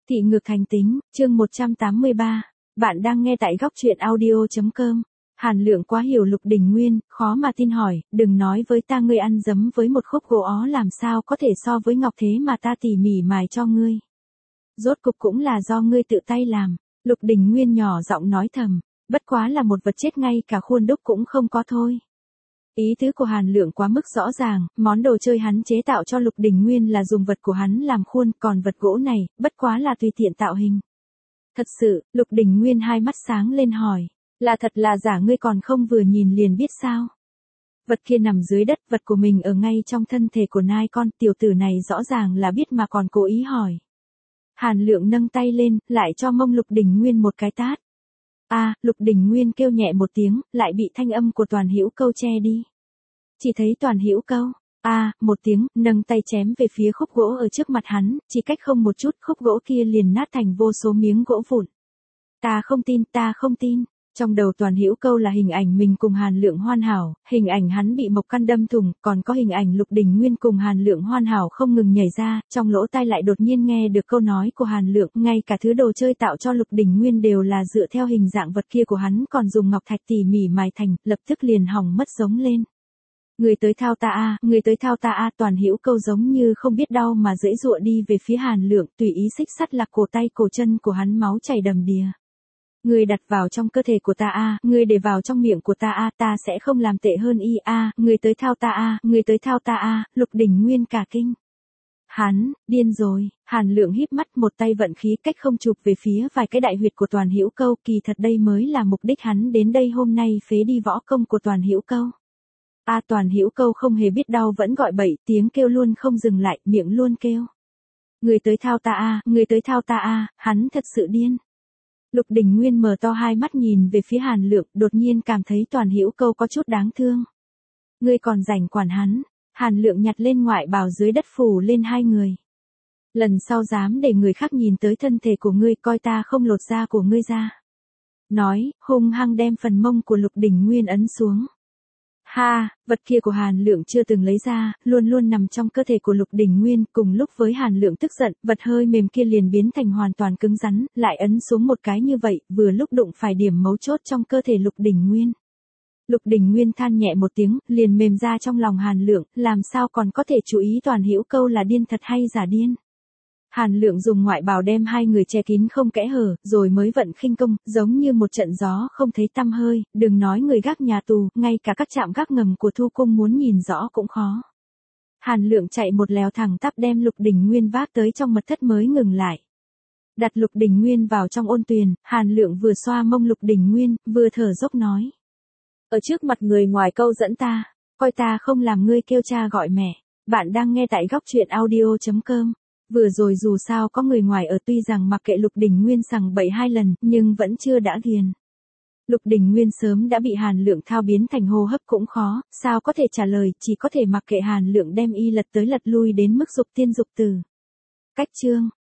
Thị ngược thành tính, chương 183. Bạn đang nghe tại góc truyện audio.com. Hàn Lượng quá hiểu Lục Đình Nguyên, khó mà tin hỏi, đừng nói với ta ngươi ăn dấm với một khúc gỗ ó làm sao có thể so với ngọc thế mà ta tỉ mỉ mài cho ngươi. Rốt cục cũng là do ngươi tự tay làm. Lục Đình Nguyên nhỏ giọng nói thầm, bất quá là một vật chết ngay cả khuôn đúc cũng không có thôi. Ý tứ của Hàn Lượng quá mức rõ ràng, món đồ chơi hắn chế tạo cho Lục Đình Nguyên là dùng vật của hắn làm khuôn, còn vật gỗ này, bất quá là tùy tiện tạo hình. Thật sự, Lục Đình Nguyên hai mắt sáng lên hỏi, là thật là giả ngươi còn không vừa nhìn liền biết sao? Vật kia nằm dưới đất, vật của mình ở ngay trong thân thể của nai con, tiểu tử này rõ ràng là biết mà còn cố ý hỏi. Hàn Lượng nâng tay lên, lại cho mông Lục Đình Nguyên một cái tát. Lục Đình Nguyên kêu nhẹ một tiếng, lại bị thanh âm của Toàn Hữu Câu che đi. Chỉ thấy Toàn Hữu Câu, một tiếng, nâng tay chém về phía khúc gỗ ở trước mặt hắn, chỉ cách không một chút, khúc gỗ kia liền nát thành vô số miếng gỗ vụn. Ta không tin. Trong đầu Toàn Hữu Câu là hình ảnh mình cùng Hàn Lượng hoàn hảo, hình ảnh hắn bị mộc căn đâm thủng, còn có hình ảnh Lục Đình Nguyên cùng Hàn Lượng hoàn hảo không ngừng nhảy ra, trong lỗ tai lại đột nhiên nghe được câu nói của Hàn Lượng, ngay cả thứ đồ chơi tạo cho Lục Đình Nguyên đều là dựa theo hình dạng vật kia của hắn còn dùng ngọc thạch tỉ mỉ mài thành, lập tức liền hỏng mất giống lên. Người tới thao ta Toàn Hữu Câu giống như không biết đau mà giãy giụa đi về phía Hàn Lượng, tùy ý xích sắt lạc cổ tay cổ chân của hắn, máu chảy đầm đìa. Ngươi đặt vào trong cơ thể của ta ngươi để vào trong miệng của ta ta sẽ không làm tệ hơn ngươi tới thao ta Lục Đình Nguyên cả kinh. Hắn, điên rồi, Hàn Lượng híp mắt một tay vận khí cách không chụp về phía vài cái đại huyệt của Toàn Hữu Câu, kỳ thật đây mới là mục đích hắn đến đây hôm nay, phế đi võ công của Toàn Hữu Câu. Toàn Hữu Câu không hề biết đau vẫn gọi bậy, tiếng kêu luôn không dừng lại, miệng luôn kêu. Người tới thao ta hắn thật sự điên. Lục Đình Nguyên mở to hai mắt nhìn về phía Hàn Lượng, đột nhiên cảm thấy Toàn Hữu Câu có chút đáng thương. Ngươi còn rảnh quản hắn? Hàn Lượng nhặt lên ngoại bào dưới đất phủ lên hai người. Lần sau dám để người khác nhìn tới thân thể của ngươi, coi ta không lột da của ngươi ra. Nói, hung hăng đem phần mông của Lục Đình Nguyên ấn xuống. Vật kia của Hàn Lượng chưa từng lấy ra, luôn luôn nằm trong cơ thể của Lục Đình Nguyên, cùng lúc với Hàn Lượng tức giận, vật hơi mềm kia liền biến thành hoàn toàn cứng rắn, lại ấn xuống một cái như vậy, vừa lúc đụng phải điểm mấu chốt trong cơ thể Lục Đình Nguyên. Lục Đình Nguyên than nhẹ một tiếng, liền mềm ra trong lòng Hàn Lượng, làm sao còn có thể chú ý Toàn Hữu Câu là điên thật hay giả điên. Hàn Lượng dùng ngoại bào đem hai người che kín không kẽ hở, rồi mới vận khinh công, giống như một trận gió không thấy tăm hơi, đừng nói người gác nhà tù, ngay cả các trạm gác ngầm của Thu Cung muốn nhìn rõ cũng khó. Hàn Lượng chạy một lèo thẳng tắp đem Lục Đình Nguyên vác tới trong mật thất mới ngừng lại. Đặt Lục Đình Nguyên vào trong ôn tuyền, Hàn Lượng vừa xoa mông Lục Đình Nguyên, vừa thở dốc nói. Ở trước mặt người ngoài câu dẫn ta, coi ta không làm ngươi kêu cha gọi mẹ. Bạn đang nghe tại góc truyện audio.com. Vừa rồi dù sao có người ngoài ở, tuy rằng mặc kệ Lục Đình Nguyên sằng bậy hai lần, nhưng vẫn chưa đã ghiền. Lục Đình Nguyên sớm đã bị Hàn Lượng thao biến thành hô hấp cũng khó, sao có thể trả lời, chỉ có thể mặc kệ Hàn Lượng đem y lật tới lật lui đến mức dục tiên dục tử. Cách chương.